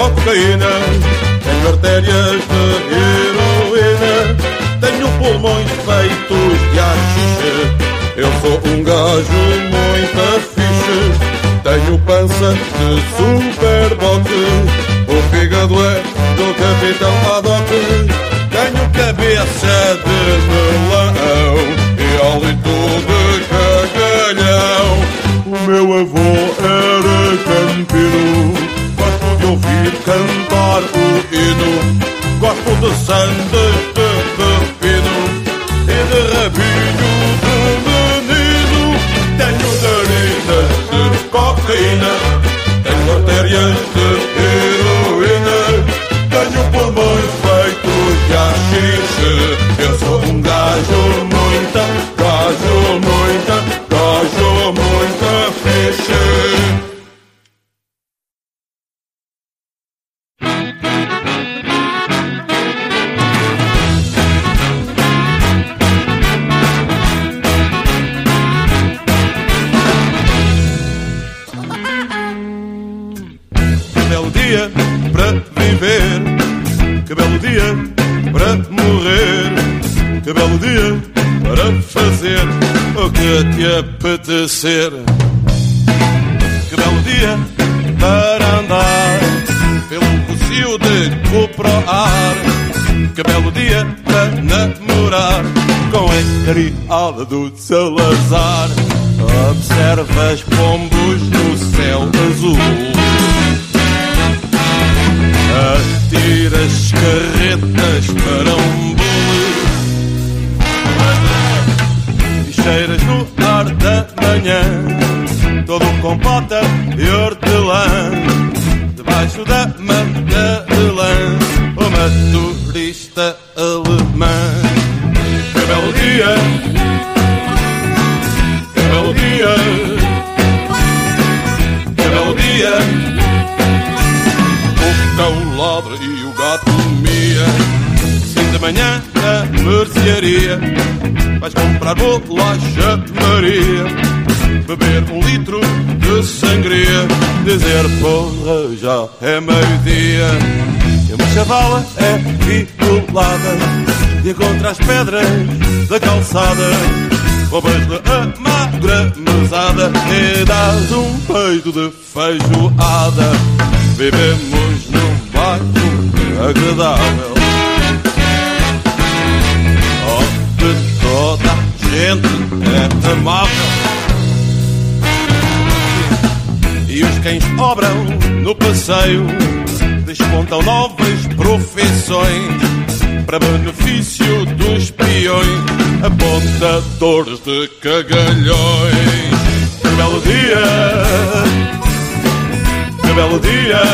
cocaína, tenho artérias de heroína, tenho pulmões feitos de haxixe. Eu sou um gajo muito fixe, tenho pança de superbote, o fígado é do capitão Haddock, tenho cabeça de melão e hálito de cagalhão. O meu avô era campino, gosto de ouvir cantar o hino, gosto de sandes de pepino e de rabinho de menino. Tenho narinas de cocaína, tenho artérias de heroína, tenho pulmões feitos de haxixe. Eu sou um gajo muita fixe. Que belo dia para viver, que belo dia para morrer, que belo dia para fazer o que te apetecer. Que belo dia para andar pelo cocio de Coproar, que belo dia para namorar com a criada do Salazar. Observas pombos no céu azul, atiras carretas para um bule e cheiras no ar da manhã todo com pota e hortelã. Debaixo da manga de lã, uma turista alemã. Que belo dia, que belo dia, que belo dia. O cão ladra e o gato mia. 5 da manhã na mercearia, vais comprar bolacha Maria, beber 1 litro de sangria, dizer porra já é meio-dia. E uma chavala é violada e encontra as pedras da calçada, roubas-lhe a magra mesada e dás um peito de feijoada. Vivemos num bairro agradável, onde toda a gente é amável e os cães obram no passeio, despontam novas profissões para benefício dos peões, apontadores de cagalhões. Que belo dia, que belo dia,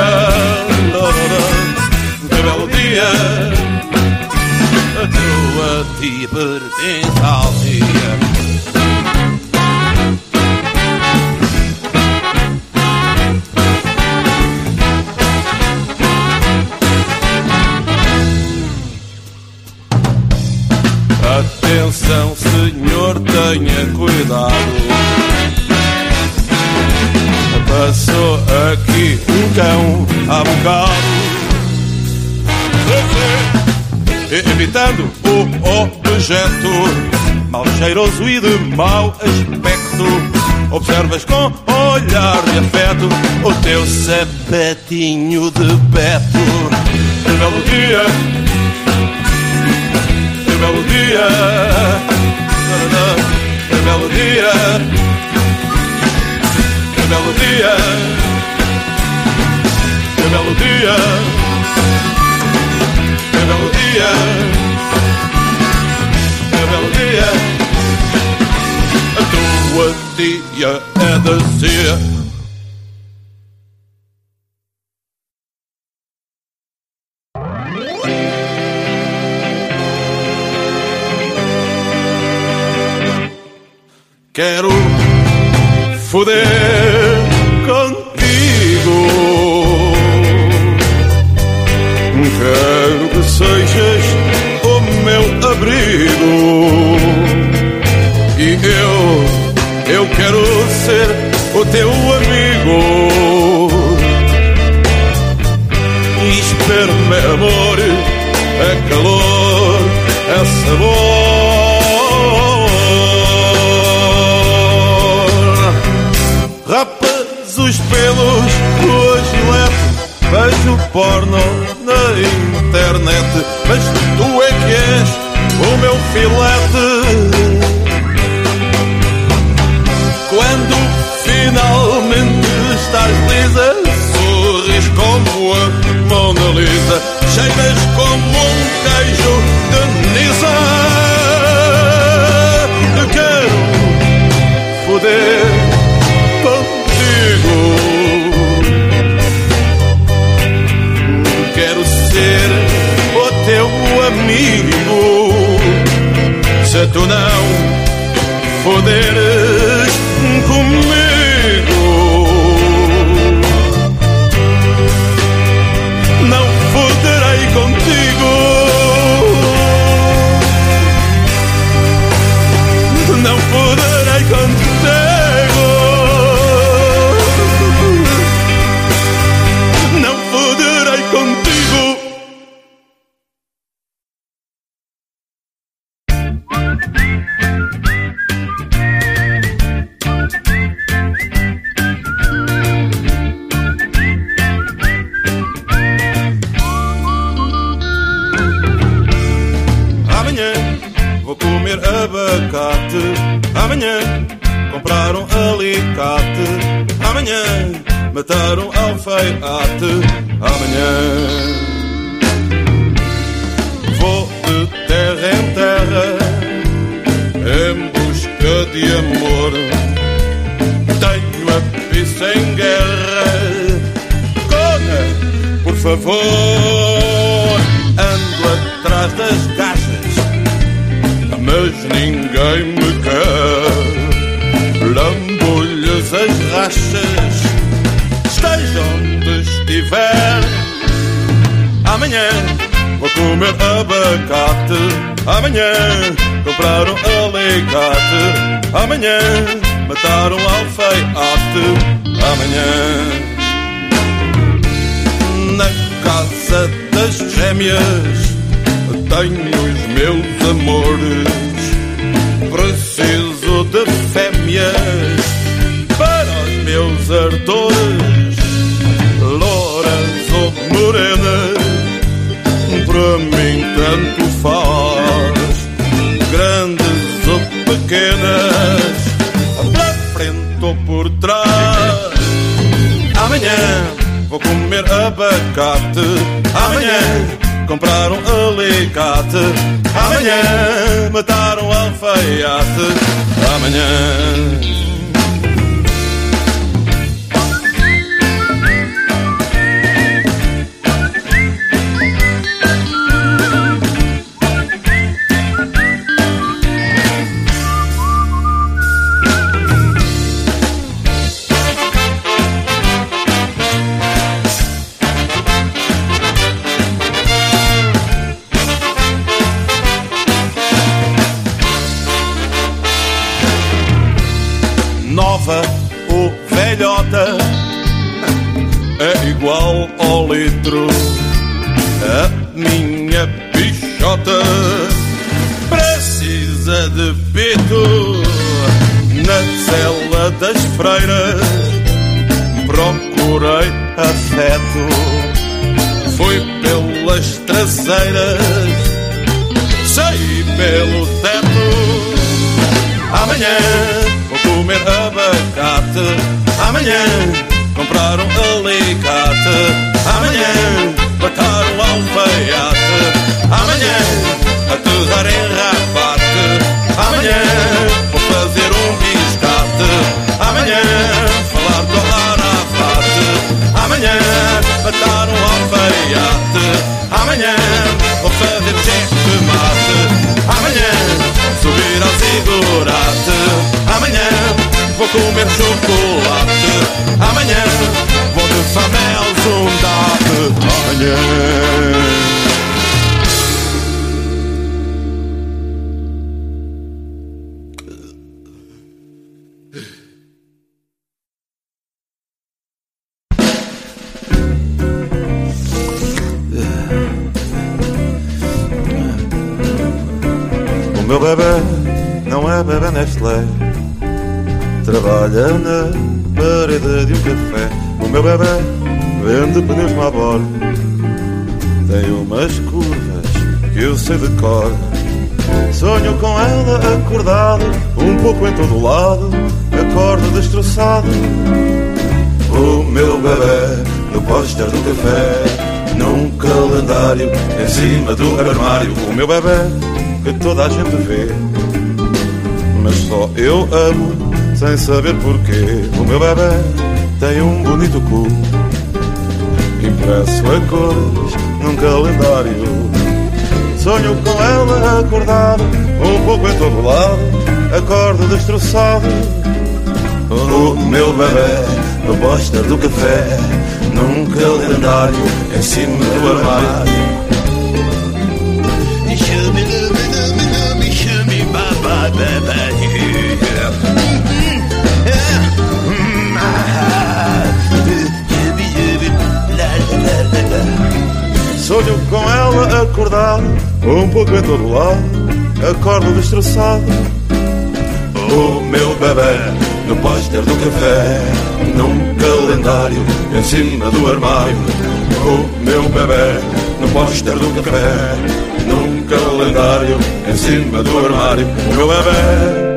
que belo dia. A tua tia pertence ao dia. Atenção, senhor, tenha cuidado. Passou aqui um cão há bocado, evitando o objeto mal cheiroso e de mau aspecto. Observas com olhar de afeto o teu sapatinho de Beto. Que belo dia, que belo dia, que belo dia, que belo dia, que belo dia, que belo dia, que belo dia. A tua tia é da Cia. Quero foder contigo, quero que sejas o meu abrigo, e eu quero ser o teu amigo. os pelos do Gillette, vejo porno na internet, mas tu é que és o meu filete. Quando finalmente estás lisa, sorris como a Mona Lisa, cheiras como um queijo de Nisa. Eu quero foder contigo, quero ser o teu amigo. Se tu não foderes comigo, não foderei contigo, não foderei contigo, não foderei contigo. Amanhã comprar um alicate, amanhã matar um alfaiate, amanhã vou de terra em terra em busca de amor. Tenho a pista em guerra, Cona, por favor. Ando atrás das caixas, mas ninguém me quer. Lambo-lhes as rachas, esteja onde estiver. Amanhã vou comer abacate, amanhã comprar um alicate, amanhã matar um alfaiate, amanhã na casa das gêmeas tenho os meus amores. Preciso de fêmeas para os meus ardores. Louras ou morenas, para mim tanto faz. Grandes ou pequenas, para frente ou por trás. Amanhã vou comer abacate, amanhã comprar um alicate, amanhã matar um alfaiate, amanhã. Nova ou velhota é igual ao litro. A minha bichota precisa de pito. Na cela das freiras procurei afeto. Fui pelas traseiras, saí pelo teto. Amanhã vou comer abacate, amanhã comprar um alicate, amanhã matar um alfaiate, amanhã aterrar em Rabate, amanhã vou fazer um biscate, amanhã falar do Arafate, amanhã matar um alfaiate, amanhã vou fazer checkmate, amanhã subir ao zigurate, amanhã vou comer chocolate, amanhã vou de famel zundate, amanhã. O meu bebê não é bebê Nestlé, trabalha na parede de um café. O meu bebê vende pneus à borda. Tem umas curvas que eu sei de cor. Sonho com ela acordado, um pouco em todo lado, acordo destroçado. O meu bebê no póster do café, num calendário em cima do armário. O meu bebê que toda a gente vê, mas só eu amo sem saber porquê. O meu bebê tem um bonito cu, impresso a cores num calendário. Sonho com ela acordado, um pouco em todo lado, acordo destroçado. O meu bebê no póster do café, num calendário em cima do armário. Sonho com ela acordado, um pouco em todo lado, acordo destroçado. O meu bebê no póster do café, num calendário em cima do armário. O meu bebê no póster do café, num calendário em cima do armário. O meu bebê.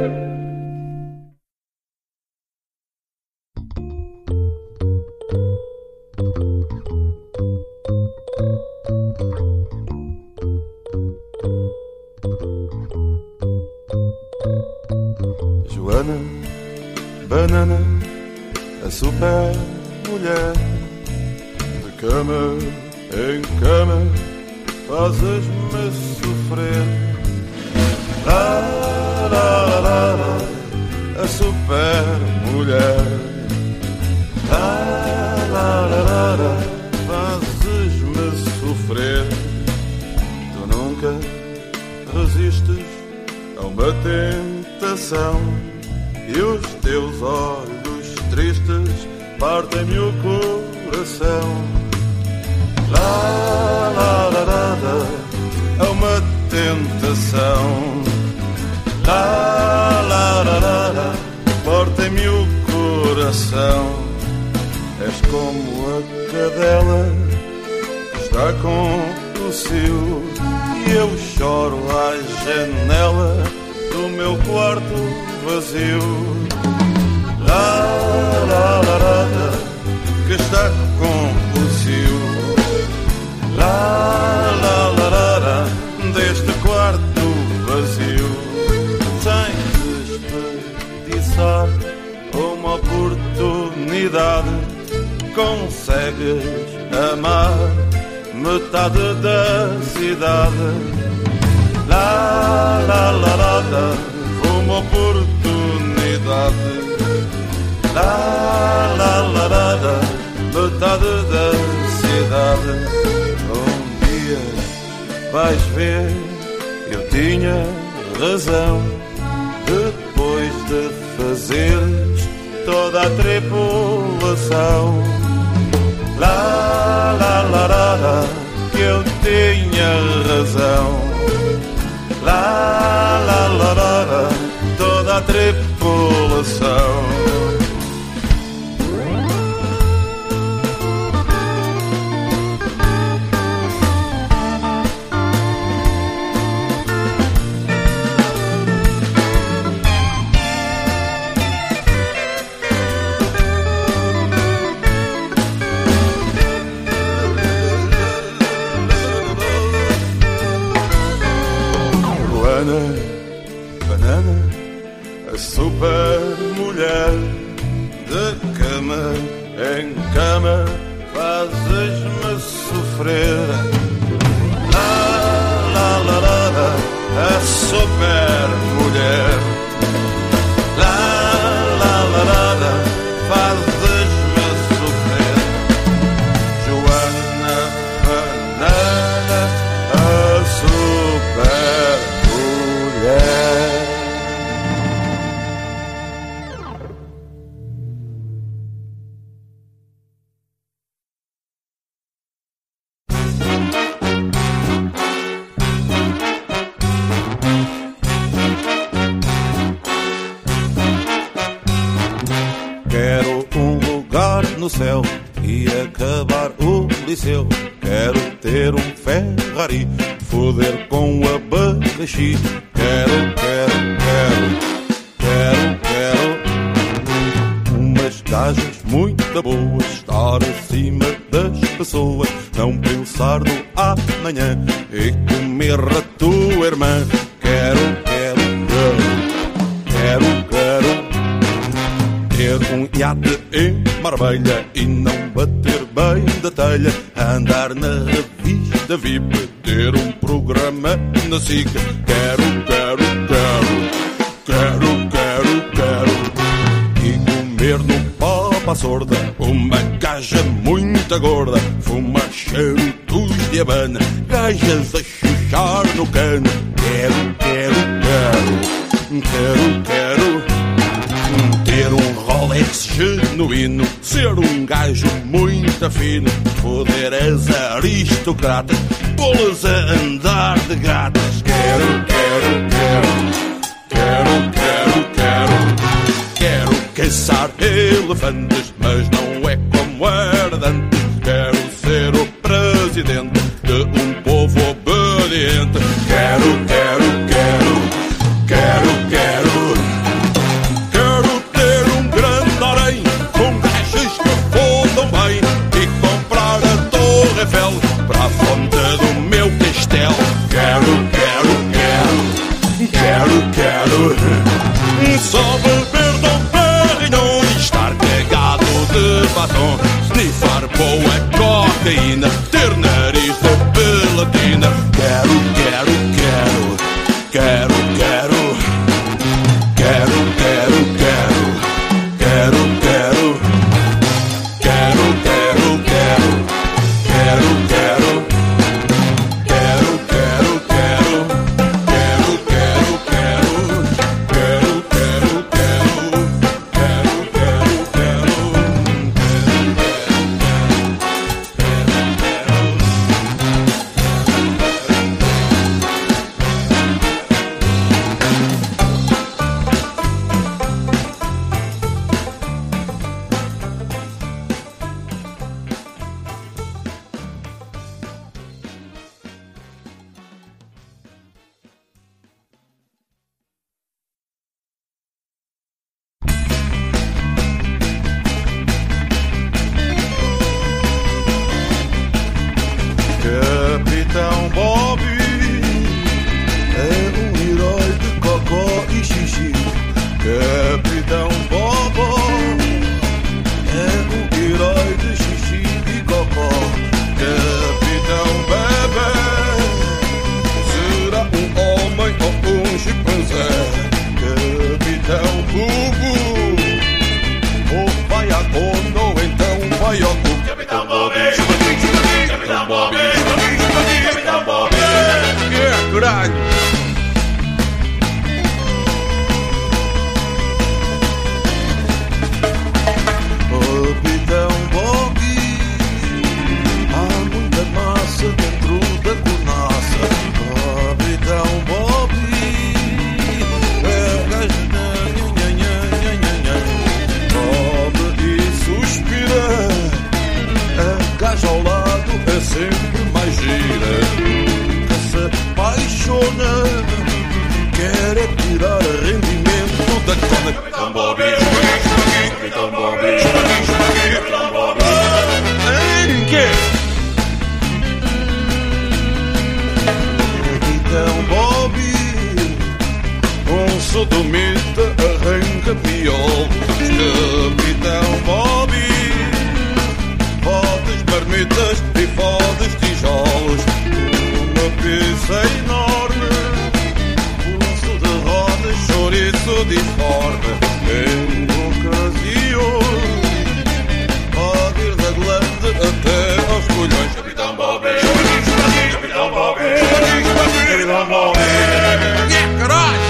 Joana, banana, a super mulher, de cama em cama, fazes-me sofrer. La, la, la, la, a super mulher. La, la, la, la, la, fazes-me sofrer. Tu nunca resistes a uma tentação, e os teus olhos tristes partem-me o coração. Lá, lá, lá, lá, lá, é uma tentação. Lá, lá, lá, lá, lá, partem-me o coração. És como a cadela que está com o cio, e eu choro à janela do meu quarto vazio. Lá, lá, lá, lá, lá, que está com o cio. Lá, lá, lá, lá, lá, deste quarto vazio. Sem desperdiçar uma oportunidade, consegues amar metade da cidade. Lá, lá, lá, lá, lá, uma oportunidade. Lá, lá, lá, lá, lá, metade da cidade. Um dia vais ver, eu tinha razão, depois de fazeres toda a tripulação. Lá, lá, lá, lá, lá, que eu tinha razão. Lá, lá, lá, lá, lá, toda a tripulação. Banana, a super mulher, de cama em cama, fazes-me sofrer. Lá, lá, lá, lá, lá, a super mulher. Lá, lá, lá, lá, lá, fazes-me sofrer. Joana, banana, a super mulher. no céu e acabar o liceu. Quero ter um Ferrari, foder com a Bagaxi. Quero umas gajas muito boas, estar acima das pessoas, não pensar no amanhã e comer a tua irmã. Quero ter um iate em Marbella e não bater bem da telha, andar na revista VIP, ter um programa na SIC. Quero e comer no papa sorda uma gaja muito gorda, fumar charutos de Habana, gajas a chuchar no cano. Quero ter um Rolex genuíno, ser um gajo muito fino, foder as aristocratas, pô-las a andar de gatas. Quero caçar elefantes, mas não é como era de antes. Quero ser o presidente de um povo obediente. Quero ter um grande harém com gajas que fodam bem e comprar a Torre Eiffel para a fonte do meu castelo. Quero só beber Dom Perignon e estar cagado de batom, snifar boa cocaína, ter nariz de pelatina. Quero Capitão Bobby é um herói de cocó e xixi. Capitão Bobo é um herói de xixi e cocó. Capitão Bebê será um homem ou um chimpanzé. Capitão Bubu ou vai a Kono ou então vai ao cu. Capitão Bobby, Capitão Bobby, Capitão Bobby, caralho. Capitão Bobby, há muita massa dentro da cornaça. Capitão Bobby, é gajo sobe e suspira, a gaja ao lado é sempre mais gira. Nunca se apaixona, quer é tirar rendimento da cona. Capitão Bobby, Capitão Bobby, Capitão Bobby. Capitão Bobby, um sodomita arranca piolos. Capitão Bobby, fodes marmitas e fodes tijolos. Uma pizza enorme, pulso de rodas, chouriço disforme. Em ocasiões pode ir da glande até aos colhões. Capitão Bobby, Capitão Bobby, Capitão Bobby. Caralho!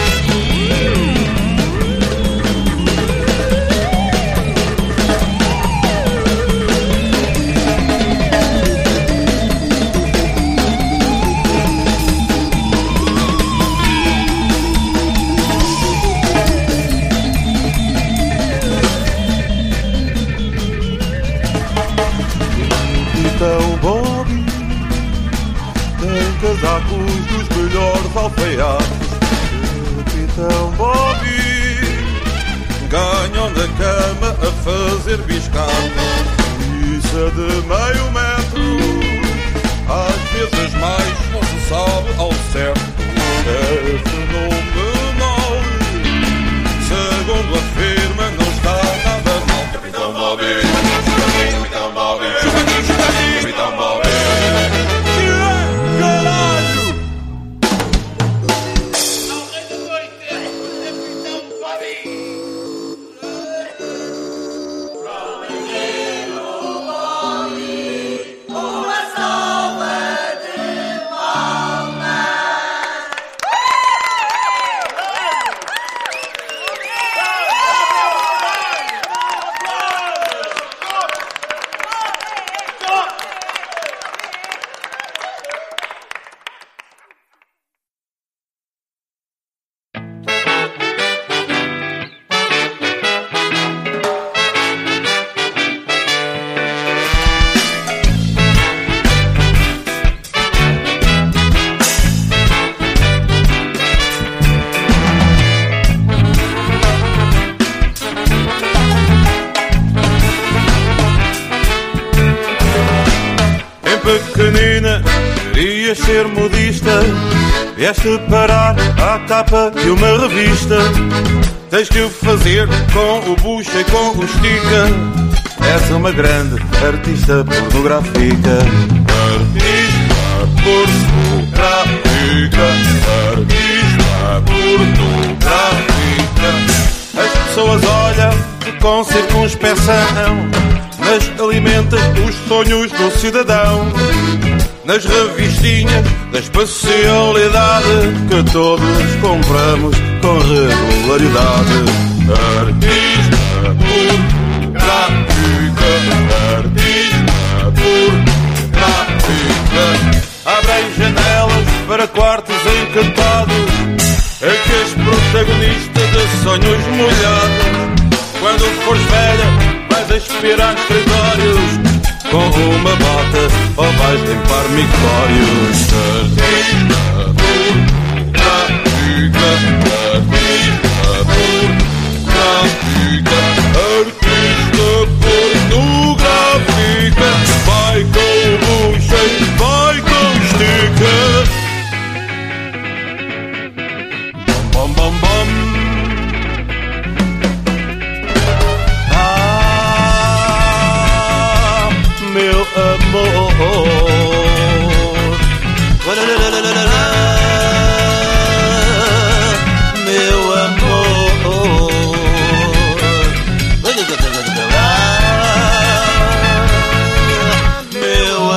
Capitão Bobby ganham na cama a fazer biscate. Isso de meio metro, às vezes mais, não se sabe ao certo. É fenomenal, segundo afirma, não está nada mal. Capitão Bobby, Capitão Bobby, Capitão Bobby. Pequenina, querias ser modista, vieste parar à capa de uma revista. Tens que o fazer com o bucha e com o estica. És uma grande artista pornográfica. Artista pornográfica, artista pornográfica. As pessoas olham-te com circunspeção, mas alimentas os sonhos do cidadão. Nas revistinhas da especialidade que todos compramos com regularidade. Artista pornográfica, artista pornográfica. Abrem janelas para quartos encantados, aqueles protagonistas de sonhos molhados. Quando fores velha, vais aspirar escritórios com uma bota ou vais limpar mictórios. Artista pornográfica, artista pornográfica, artista pornográfica. Vai com o bucha e vai com estica. Bom, bom, bom. Meu amor, meu amor, meu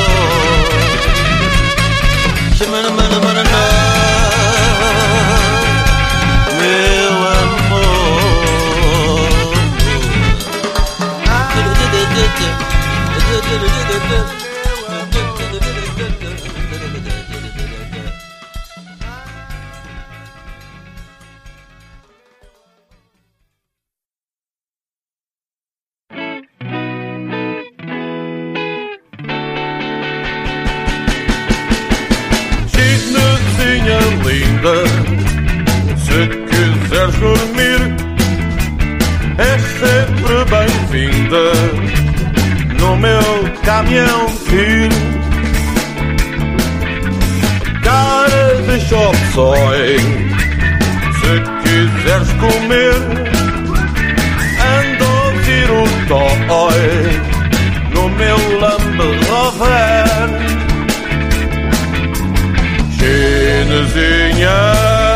Chinesinha linda, se quiseres dormir, és sempre bem-vinda no meu caminhão fino. Cara de chop-soy, se quiseres comer, ando a ouvir o toy no meu Land Rover. Chinesinha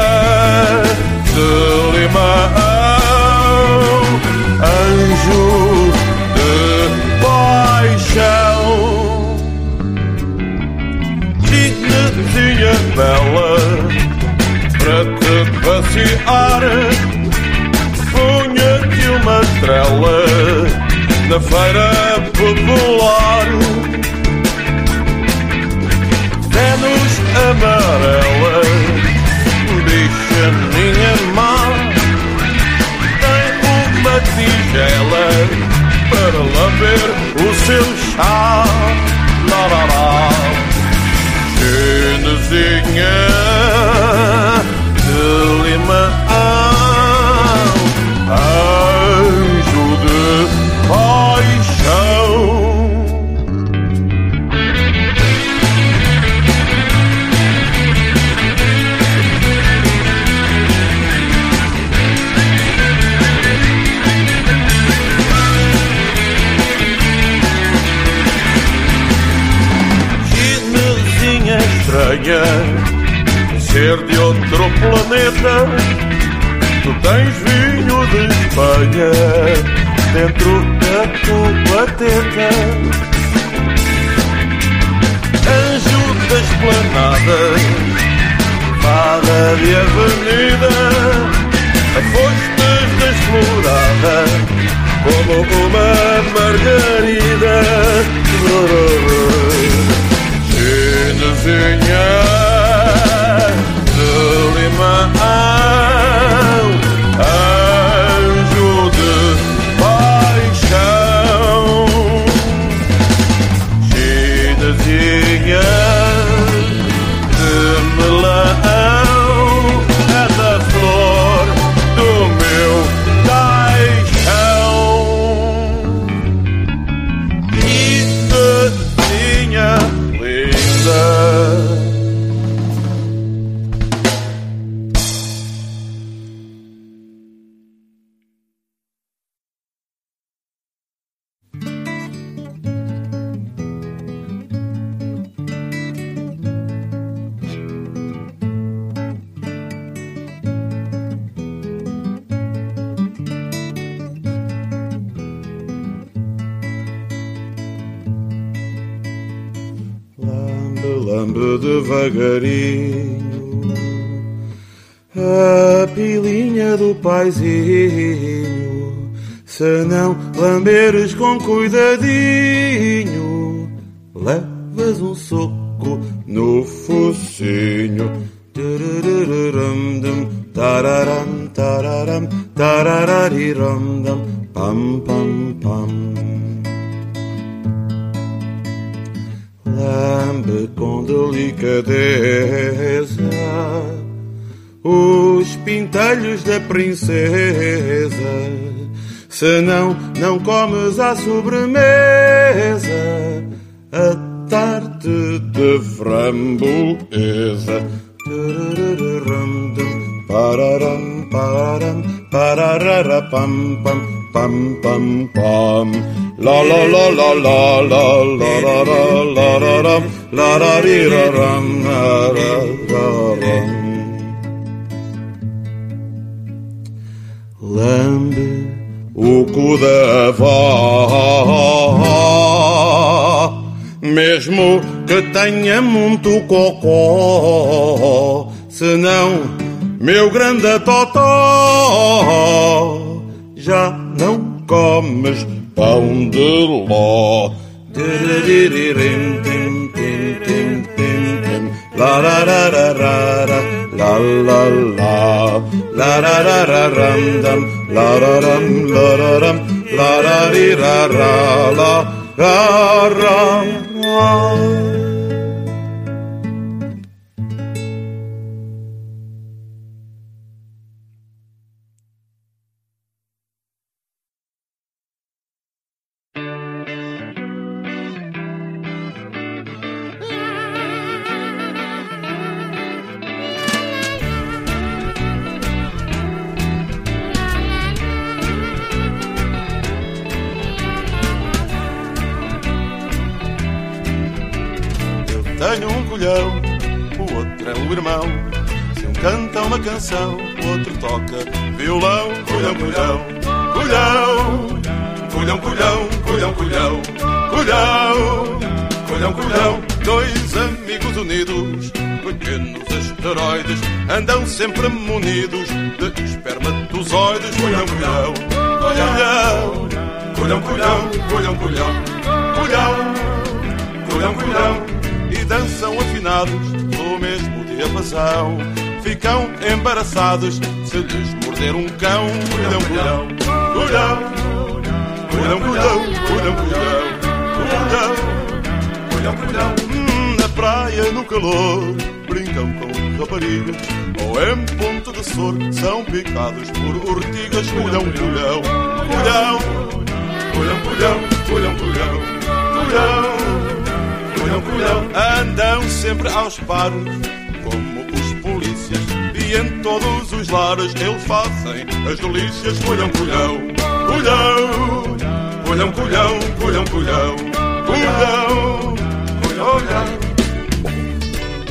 de limão, anjo de paixão. Chinesinha bela, para te passear, punha-te uma trela na feira popular. Vênus amarela, bicha minha má, tem uma tigela para lamber o seu chá. Lá, lá, lá. Chinesinha de limão, estranha, ser de outro planeta. Tu tens vinho de Espanha dentro da tua teta. Anjo das planadas, fada de avenida, fostes desflorada como uma margarida. Chinesinha de limão, anjo de paixão. Chinesinha de melão, é da flor do meu caixão. Chinesinha linda. Lambe devagarinho a pilinha do paizinho, se não lamberes com cuidadinho, levas um soco no focinho. Tararam, tararam, tararariram, pam, pam, pam. Lambe com delicadeza os pintelhos da princesa, senão não comes à sobremesa a tarte de framboesa. Pararam, pararam, pararara, pam, pam, pam, pam, pam. La la la la la la la la la la la la la la la. Lambe o cu da avó, mesmo que tenha muito cocó, senão meu grande totó já não comes pão de ló. La la la la la la la la la la la ram dam la la ram la la ram la la ri ra ra la ra ra ra. Tenho um colhão, o outro é o irmão. Se um canta uma canção, o outro toca violão. Colhão, colhão, colhão, colhão, colhão, colhão, colhão, colhão, colhão, colhão. Dois amigos unidos, pequenos asteroides, andam sempre munidos de espermatozoides. Colhão, colhão, colhão, colhão, colhão, colhão, colhão, colhão, colhão, colhão. E dançam afinados no mesmo diapasão. Ficam embaraçados se lhes morder um cão. Colhão, colhão, colhão, colhão, colhão, colhão, colhão, colhão, colhão. Na praia, no calor, brincam com raparigas, ou em ponto de sor, são picados por ortigas. Colhão, colhão, colhão, colhão, colhão, colhão, colhão, colhão, colhão, colhão. Andam sempre aos paros, como os polícias, e em todos os lares eles fazem as delícias. Colhão, colhão, colhão, colhão, colhão, colhão, colhão, colhão, colhão, colhão.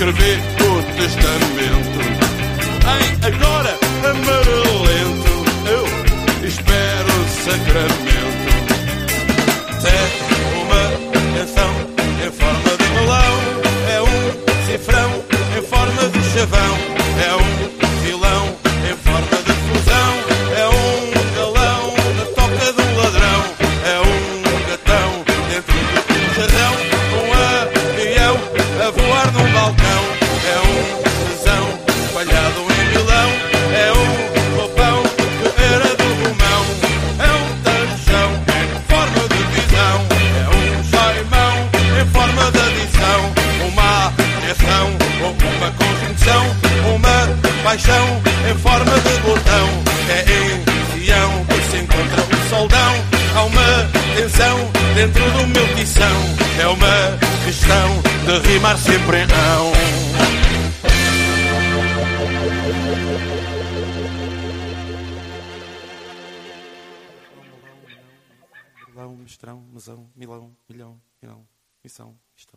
escrever o testamento. Agora, amarelento, eu espero o sacramento. É uma canção em forma de melão, é um cifrão em forma de chavão, é um vilão em forma de fusão, é um galão na toca de um ladrão, é um gatão dentro de um jarrão, um avião a voar num balcão, é um tesão espalhado em Milão, é um roupão que era do Romão, é um tarjão em forma de visão, é um jaimão em forma de adição, uma reação ou uma conjunção, uma paixão em forma de botão, é em Sião que se encontra um soldão, há uma tensão dentro do meu tição, é uma questão de rimar sempre em ão. Melão, mestrão, mesão, milão, milhão, milão, missão, mistão.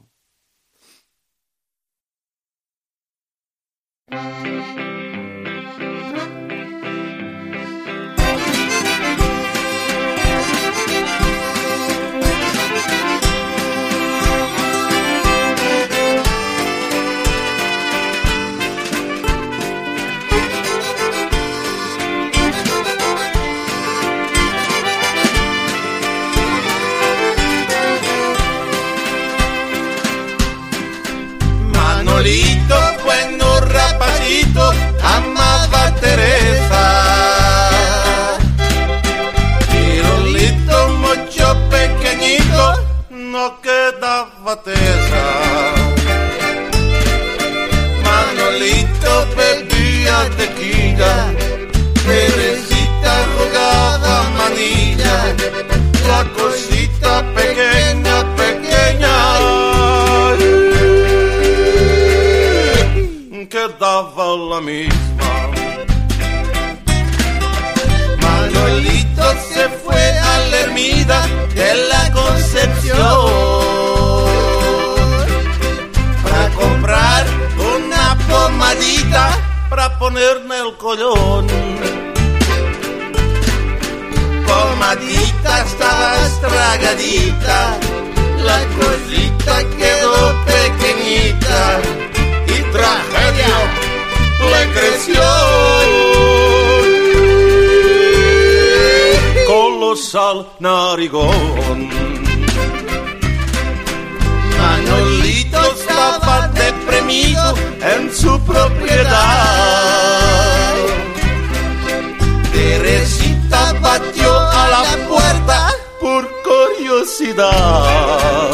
Manolito, bueno rapacito, amaba a Teresa. Tirolito, mucho pequeñito, no quedaba tesa. Manolito bebía tequila, Teresita jugaba manilla, la cosita pequeña, pequeña quedaba la misma. Manolito se fue a la ermita de la Concepción para comprar una pomadita para ponerme el collón. Pomadita estaba estragadita, la cosita quedó pequeñita. Tragedia le creció colosal narigón. Manolito estaba deprimido en su propiedad. Teresita batió a la puerta por curiosidad.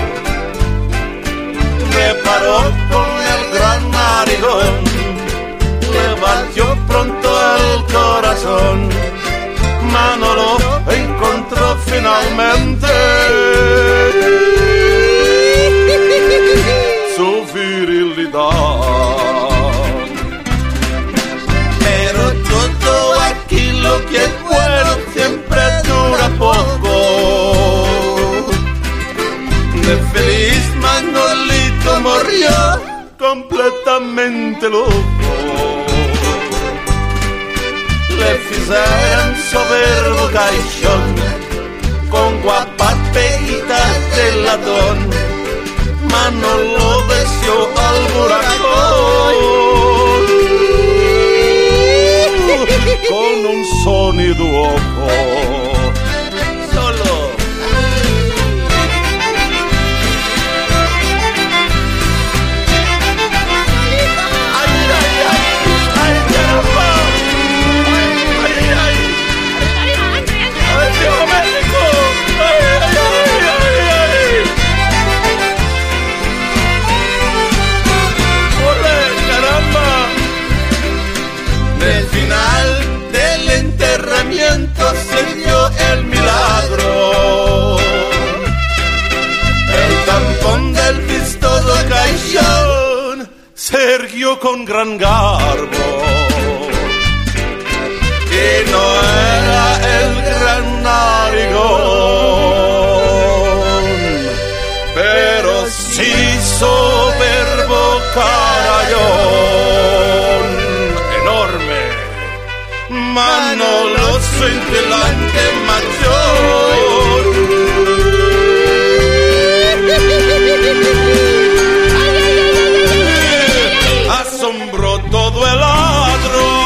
Me paró con el gran narigón, le batió pronto el corazón. Manolo encontró finalmente su virilidad. Pero todo aquí lo que es bueno siempre dura poco. De feliz Manolito murió completamente loco. Le fizeram soberbo caixón con guapas peguitas de latón. Manolo obedeció al huracán con un sonido ojo. Solo del final del enterramiento se dio el milagro. El tampón del vistoso caixón se erguió con gran garbo. Que no era el gran narigón, pero sí soberbo caixón. cintilante maggior. Asombró todo el ladro.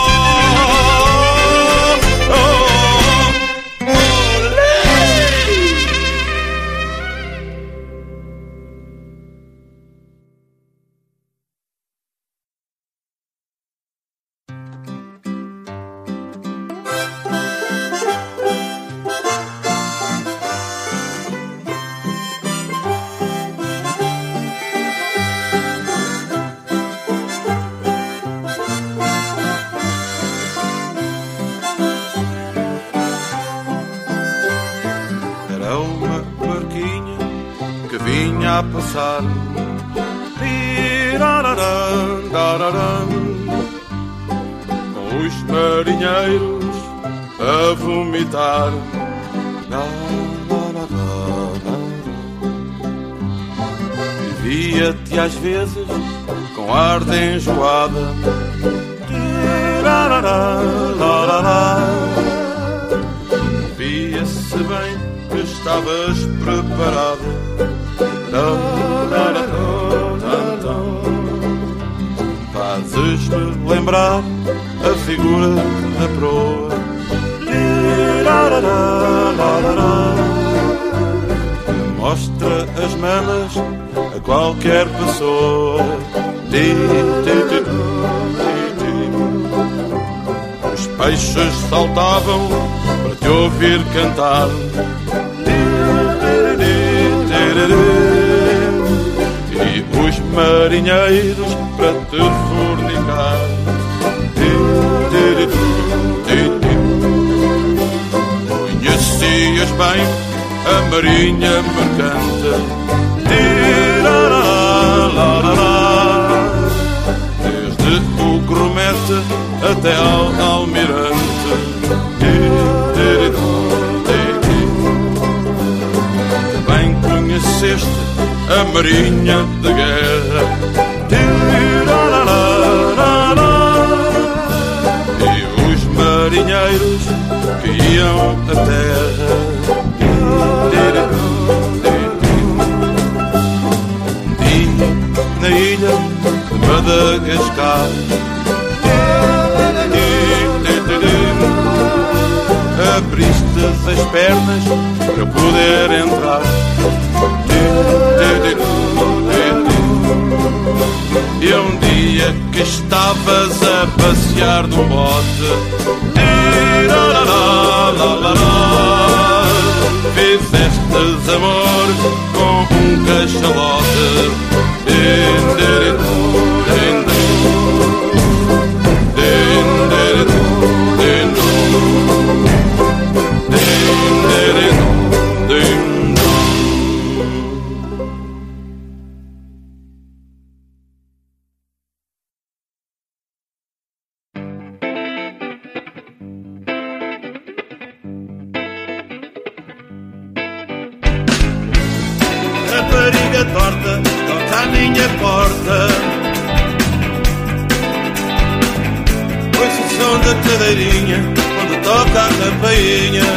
A passar, com os marinheiros a vomitar. Via-te às vezes com ar de enjoada. Via-se bem que estavas preparada. Fazes-me lembrar a figura da proa. Mostra as mamas a qualquer pessoa. Os peixes saltavam para te ouvir cantar. E os marinheiros para te fornicar. Conhecias bem a marinha mercante, desde o grumete até ao almirante. Bem conheceste a marinha de guerra. E os marinheiros que iam à terra. E na ilha de Madagascar abriste as pernas para poder entrar. E um dia que estavas a passear num bote, fizestes amor com um cachalote. Rapariga torta, toca à minha porta. Ouço o som da cadeirinha quando toca a campainha.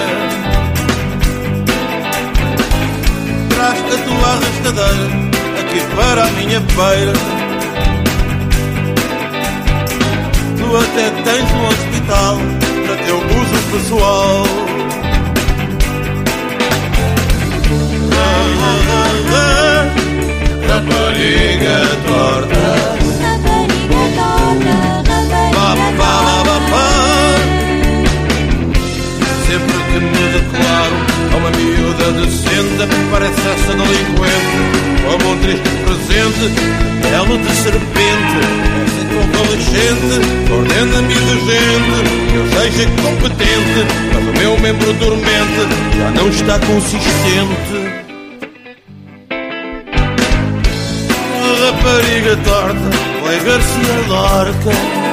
Traz a tua arrastadeira aqui para a minha beira. Tu até tens um hospital para teu uso pessoal. Rapariga torta, rapariga torta, rapariga sempre que me declaro a uma miúda decente, parece essa delinquente, como um triste presente, pele de serpente, essa convalescente, ordena-me de gente, que eu seja competente, mas o meu membro dormente já não está consistente. Rapariga torta, foi Garcia Lorca.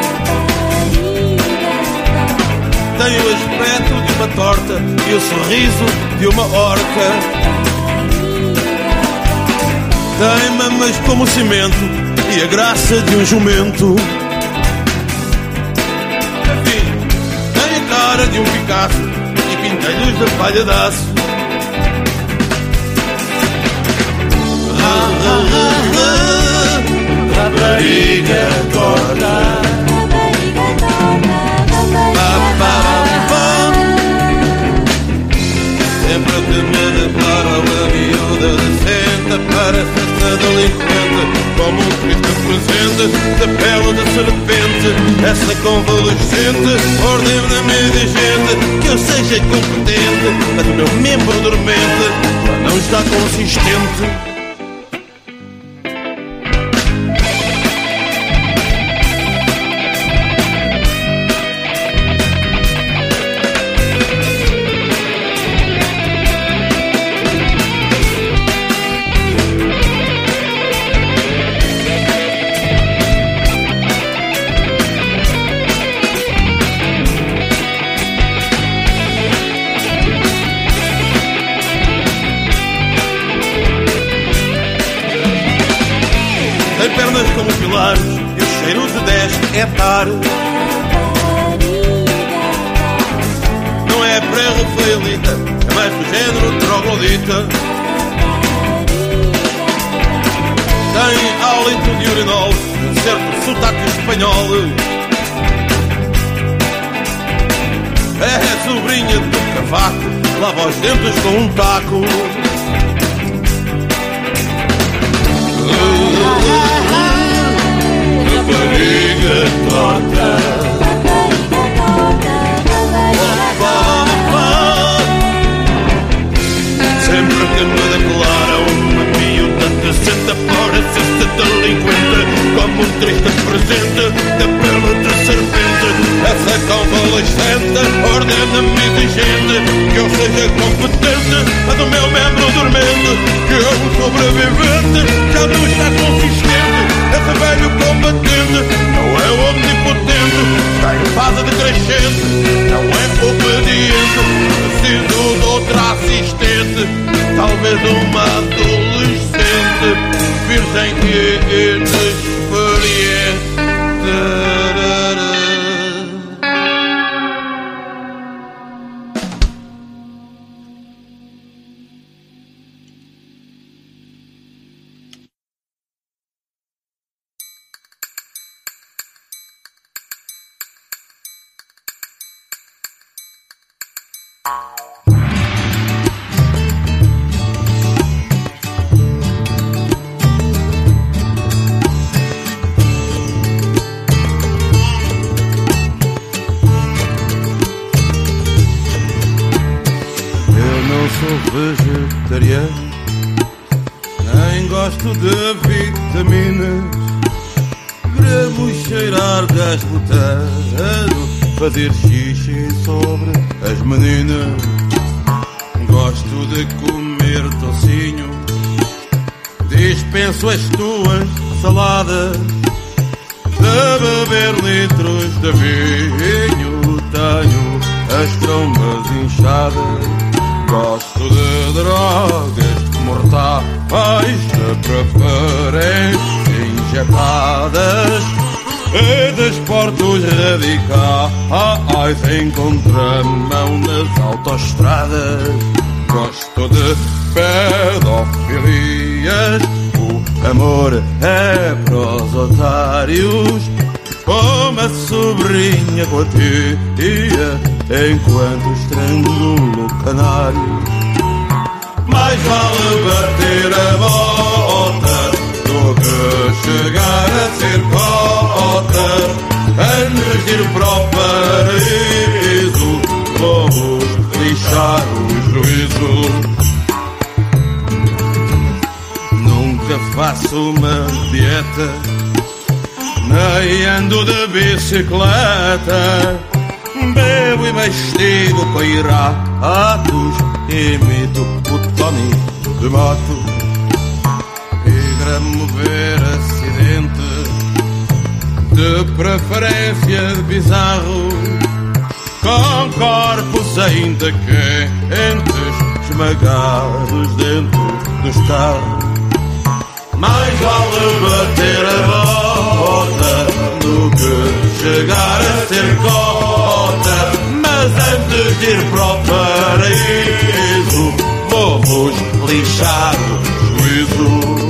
Tem o aspecto de uma torta e o sorriso de uma orca. Tem mamas como cimento e a graça de um jumento. Enfim, tem a cara de um Picasso pintelhos de palha de aço. Rapariga torta. Sempre que me declara uma miúda decente, parece-se delinquente, como um triste presente de pele de serpente. Essa convalescente ordena-me de gente que eu seja competente, mas o meu membro dormente já não está consistente. Como pilares, e o cheiro de 10 é tar. Não é pré-rafaelita, é mais do género troglodita. Tem hálito de urinol, um certo sotaque espanhol. É sobrinha do cavaco, lava os dentes com um taco. Rapariga torta. Sempre que me declara uma miúda decente, parece-se delinquente, como um triste presente de pele de serpente. Essa convalescente ordena-me de gente que eu seja competente, a do meu membro dormente, que eu um sobrevivente já não está consistente. Esse velho combatente não é omnipotente, está em fase decrescente, não é obediente. Preciso de outra assistente, talvez uma adolescente, virgem e inexperiente. Vegetariano, nem gosto de vitaminas, queremos cheirar gás botano, fazer xixi sobre as meninas. Gosto de comer tocinho, dispenso as tuas saladas, de beber litros de vinho, tenho as trombas inchadas. Gosto de drogas mortais, de preferência injetadas, e desportos radicais em contramão nas autoestradas. Gosto de pedofilias, o amor é para os otários, como a sobrinha com a tia, enquanto estrangulo o canário. Mais vale bater a bota do que chegar a ser cota, antes de ir para o paraíso, vamos lixar o juízo. Nunca faço uma dieta, nem ando de bicicleta, bebo e mastigo com iratos, imito o Tony de moto, e gramo ver acidente, de preferência de bizarro, com corpos ainda quentes, esmagados dentro dos carros. Mais vale bater a bota do que chegar a ser cota, mas Mas antes de ir para o paraíso, vou-vos lixar o juízo.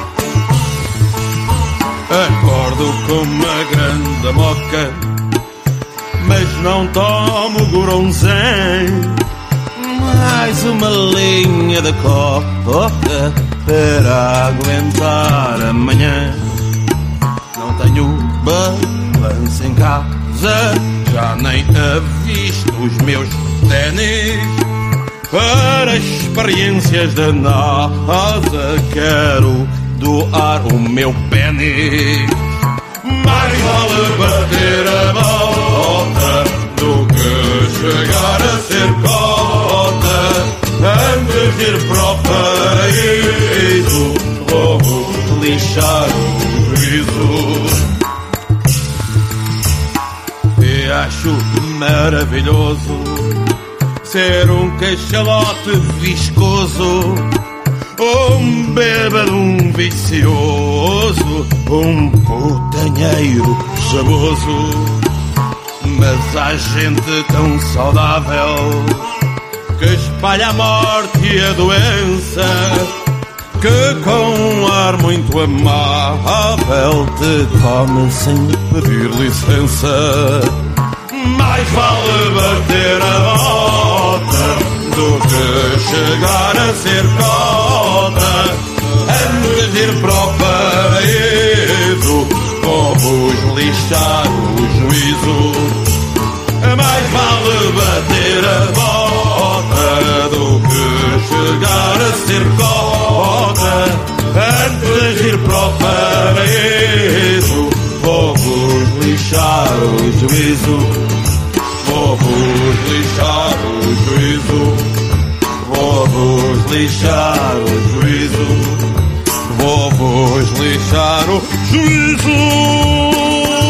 Acordo com uma grande moca, mas não tomo Goronzém. Mais uma linha de coca para aguentar amanhã. Não tenho balanço em casa, já nem avisto os meus ténis. Para experiências da NASA quero doar o meu pênis. Mais vale bater a bota do que chegar a ser cota. Antes de ir para o paraíso, vou lixar o juízo. E acho maravilhoso ser um cachalote viscoso, um bêbado, um vicioso, um putanheiro chaboso. Mas há gente tão saudável que espalha a morte e a doença, que com um ar muito amável te come sem pedir licença. Mais vale bater a bota do que chegar a ser cota. Antes de ir para o paraíso, vou-vos lixar o juízo. Mais vale bater a bota do que chegar a ser cota. Antes de ir para o paraíso, vou-vos lixar o juízo. Vou-vos lixar o juízo. Vou-vos lixar o juízo. Vou-vos lixar o juízo.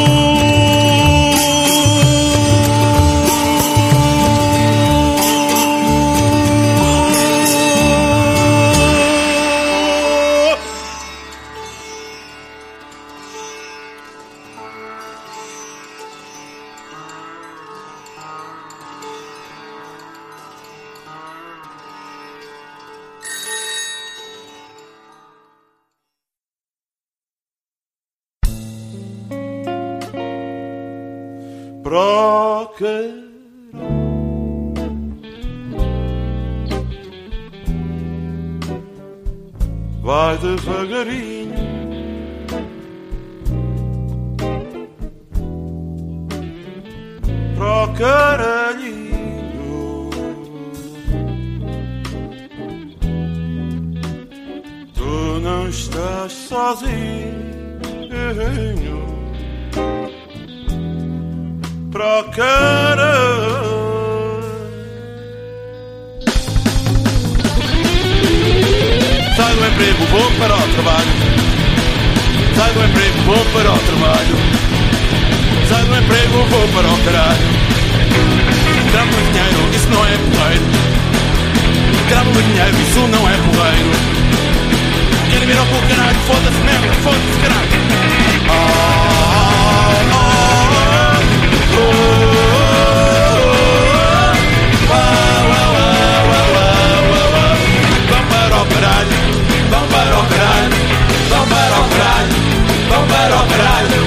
Vai devagarinho, pro caralhinho. Tu não estás sozinho, pro caralho. Sai do emprego, vou para o trabalho. Sai do emprego, vou para o trabalho. Sai do emprego, vou para o caralho. Gravo muito dinheiro, isso não é porreiro. Gravo muito dinheiro, isso não é porreiro. Quero vir ao cu, caralho, foda-se merda, foda-se caralho. Vão para o caralho, vão para o caralho, vão para o caralho, vão para o caralho,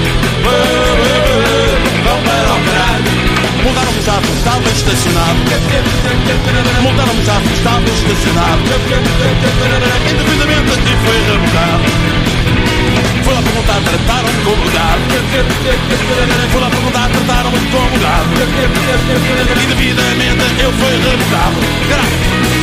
vão para o caralho. Mudaram-me já, estava estacionado. Mudaram-me já, estava estacionado. Indevidamente aqui foi rebocado. Fui lá perguntar, trataram-me como gado. Fui lá perguntar, trataram-me como gado. Indevidamente eu fui rebocado. Caralho.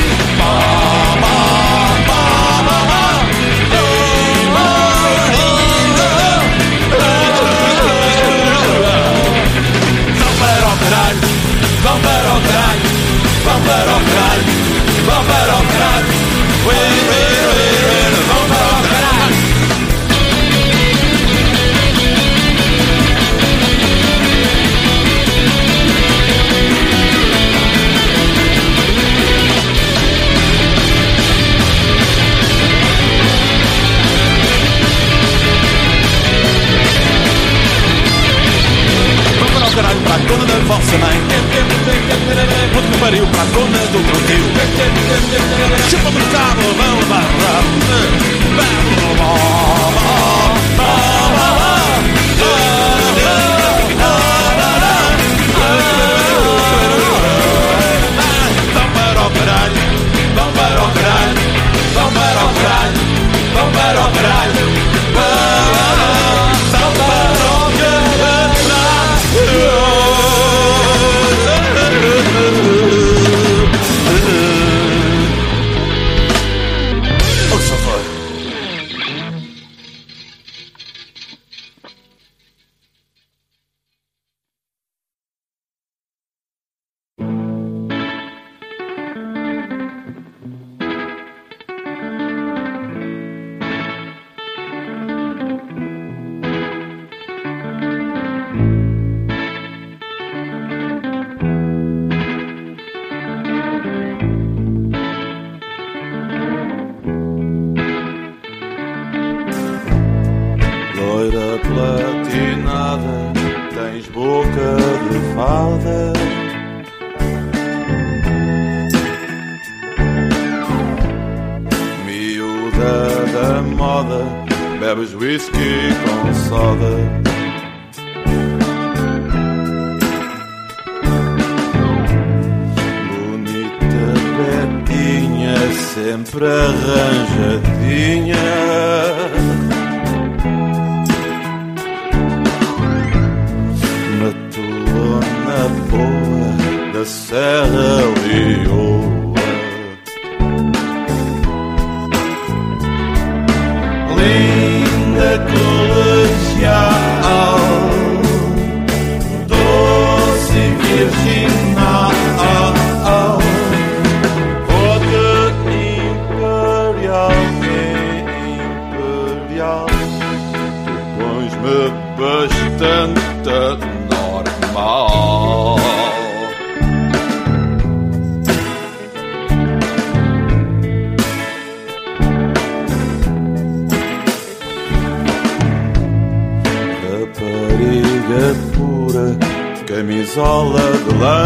Vão para o caralho, vão para o caralho, vão para o caralho, vão para o caralho. Vão para o caralho, para a dona da vossa mãe. do plantio. Chupa-me o cabo, vão levar vão para o caralho, vão para o caralho, vão para o caralho, vão para o caralho. O que só foi? Platinada, tens boca de fada. Miúda da moda, bebes whisky com soda. Bonita Betinha, sempre arranjadinha. Boa da Serra Leoa, linda colegial, doce e virginal, vodka imperial, imperial, tu pões-me bastante normal. Rapariga pura, camisola de lã,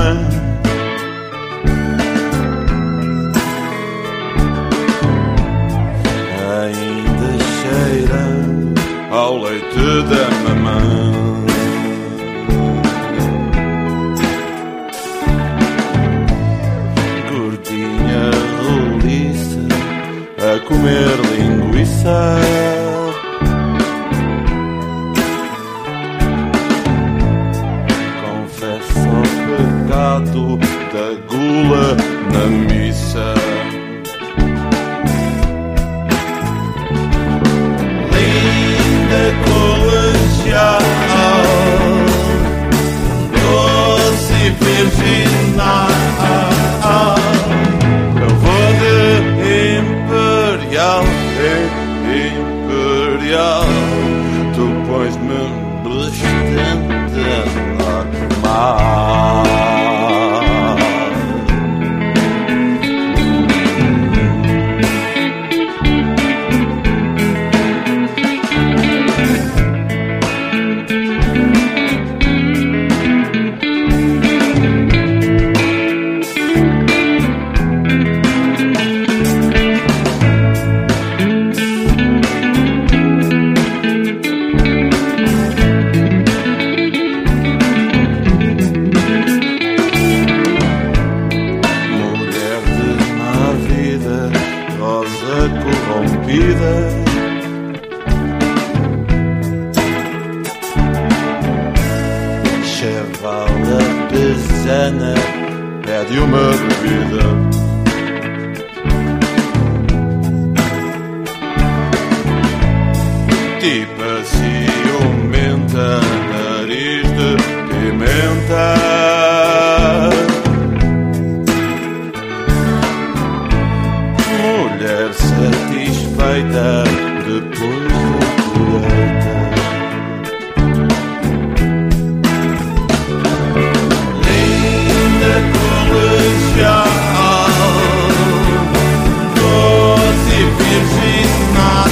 ainda cheira ao leite da mamãe. A comer linguiça, confessa o pecado da gula na missa. Linda colegial, doce e virginal, imperial, tu pões-me bastante normal. Chevala pesana, pede uma bebida. Tipa ciumenta, nariz de pimenta. Mulher satisfeita depois da colheita. Linda colegial, doce e virginal,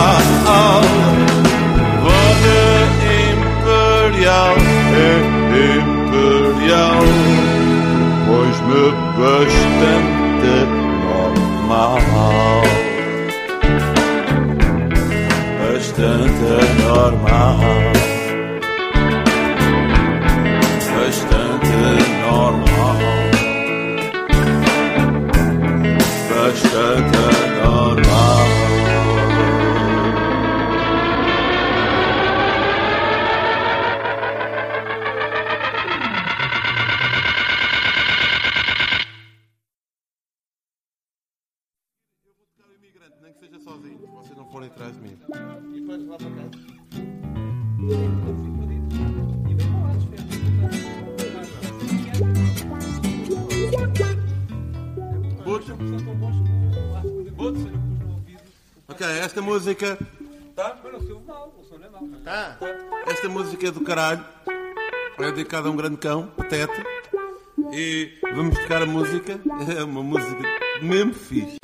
voda imperial, imperial, pois-me bastante normal. Bastante normal. Bastante normal. Bastante normal. Nem que seja sozinho, se vocês não forem atrás de mim. E depois lá para casa. Ok, esta música. Tá? Mas não se ouve mal, o som não é mal. Tá. Esta música é do caralho. É dedicada a um grande cão, Pateta. E vamos tocar a música. É uma música mesmo fixe.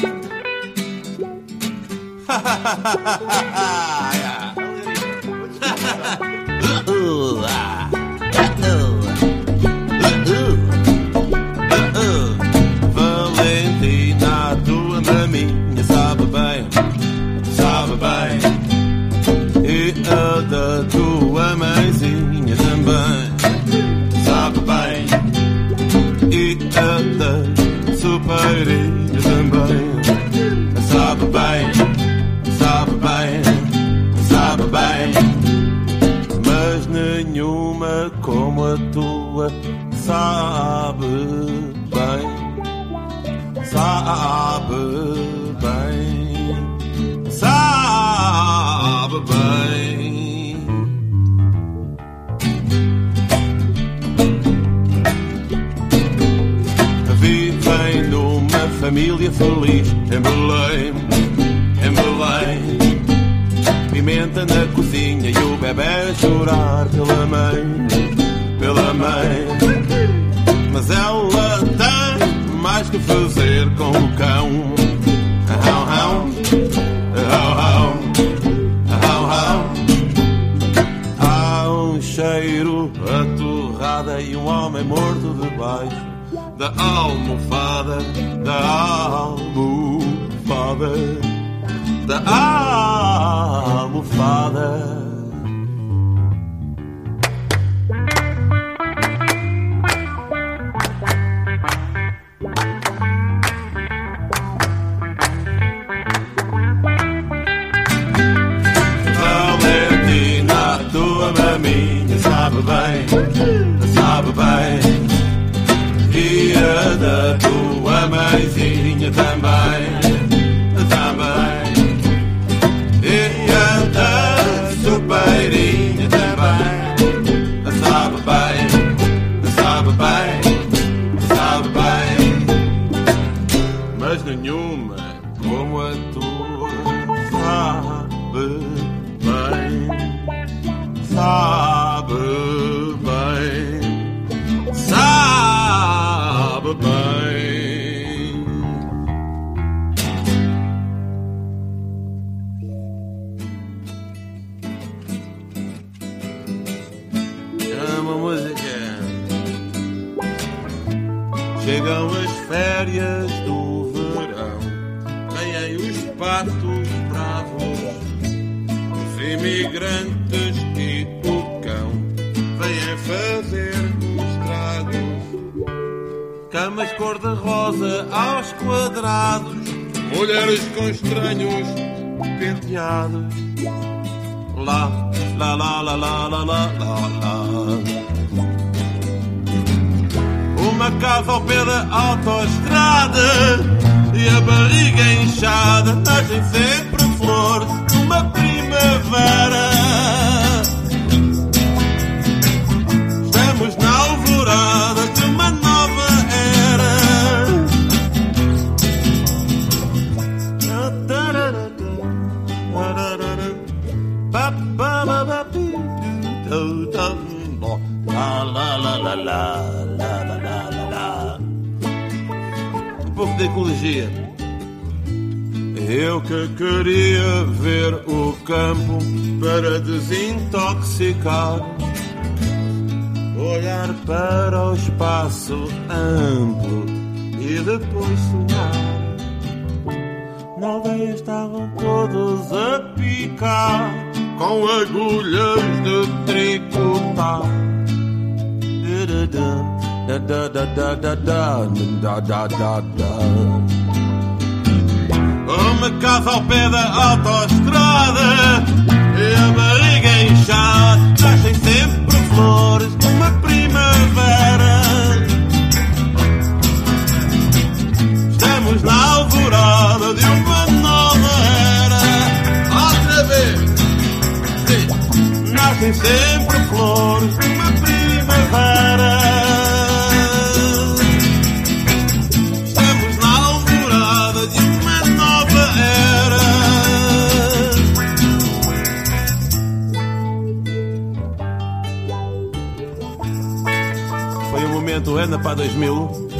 Valentina, a tua maminha sabe bem. E a da tua mãezinha também sabe bem. E a da superinha também sabe bem. Sabe bem, mas nenhuma como a tua sabe bem, sabe bem. Vivem numa família feliz em Belém. Pimenta na cozinha e o bebê a chorar pela mãe. Mas ela tem mais que fazer com o cão. Há um cheiro a torrada e um homem morto debaixo da almofada. Valentina, tua maminha sabe bem. E a da tua mãezinha também. E a da superinha também sabe bem. Mas nenhuma como a tua sabe bem. Chegam as férias do verão, vêm os patos bravos, os imigrantes e o cão, vêm fazer os tragos. Camas cor-de-rosa aos quadrados, mulheres com estranhos penteados. Lá, lá, lá, lá, lá, lá, lá, lá. Uma casa ao pé da autoestrada e a barriga inchada, nascem sempre flores numa primavera. Estamos na alvorada de uma nova era. Um pouco de ecologia. Eu que queria ver o campo para desintoxicar, olhar para o espaço amplo e e depois sonhar. Na aldeia estavam todos a picar com agulhas de tricotar. Uma casa ao pé da autoestrada e a barriga inchada. Nascem sempre flores numa primavera. Estamos na alvorada de uma nova era. Outra vez. Sim. Nascem sempre flores numa primavera. Estamos na alvorada de uma nova era. Foi um momento Ana para 2000.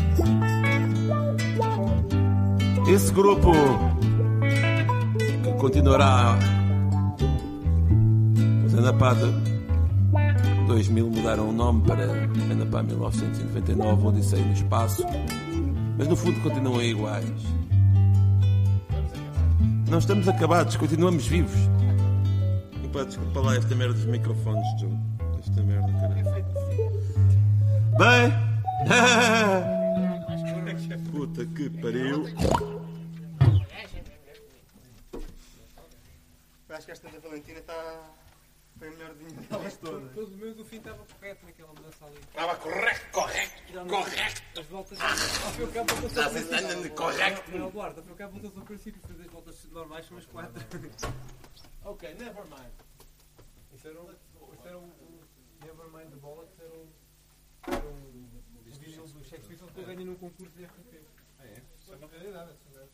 Esse grupo que continuará. Os Anapá 2000 mudaram o nome para Anapá 1999, Odisseia no Espaço, mas no fundo continuam iguais. Não estamos acabados, continuamos vivos. Opa, desculpa lá esta merda dos microfones, Joe. Esta merda, caralho. Bem, puta que pariu. Acho que esta da Valentina foi a melhor delas todas. Pelo menos o fim estava correto naquela mudança ali. Estava correto. As voltas. Ao fim e ao cabo, voltou-se ao princípio. Correto. Não, Eduardo, ao fim e ao cabo, voltou-se ao princípio. Fazer as voltas normais são as 4. Ok, never mind. Isso era o Nevermind de bola, que era o vídeo do Shakespeare que eu ganhei num concurso de RTP. Ah, é? Isso é uma realidade.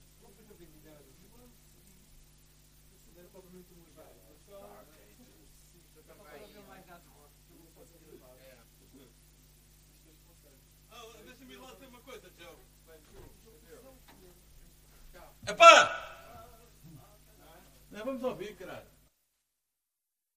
Deixa-me lá dizer uma coisa, Joe. Epá! Não, vamos ouvir, caralho.